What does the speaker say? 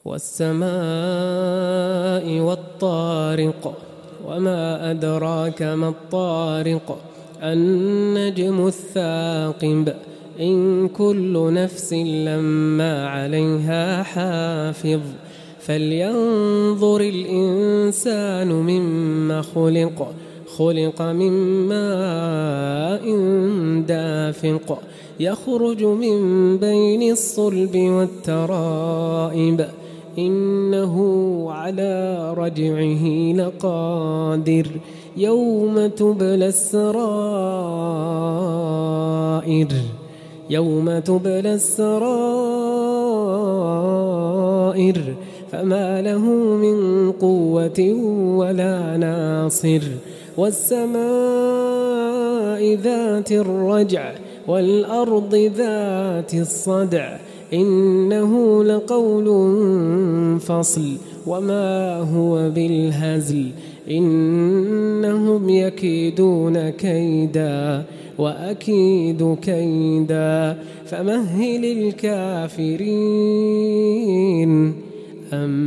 والسماء والطارق وما أدراك ما الطارق النجم الثاقب إن كل نفس لما عليها حافظ فلينظر الإنسان مما خلق من ماء دافق يخرج من بين الصلب والترائب إنه على رجعه لقادر يوم تبلى السرائر فما له من قوة ولا ناصر والسماء ذات الرجع والأرض ذات الصدع إنه لقول فصل وما هو بالهزل إنهم يكيدون كيدا وأكيد كيدا فمهل الكافرين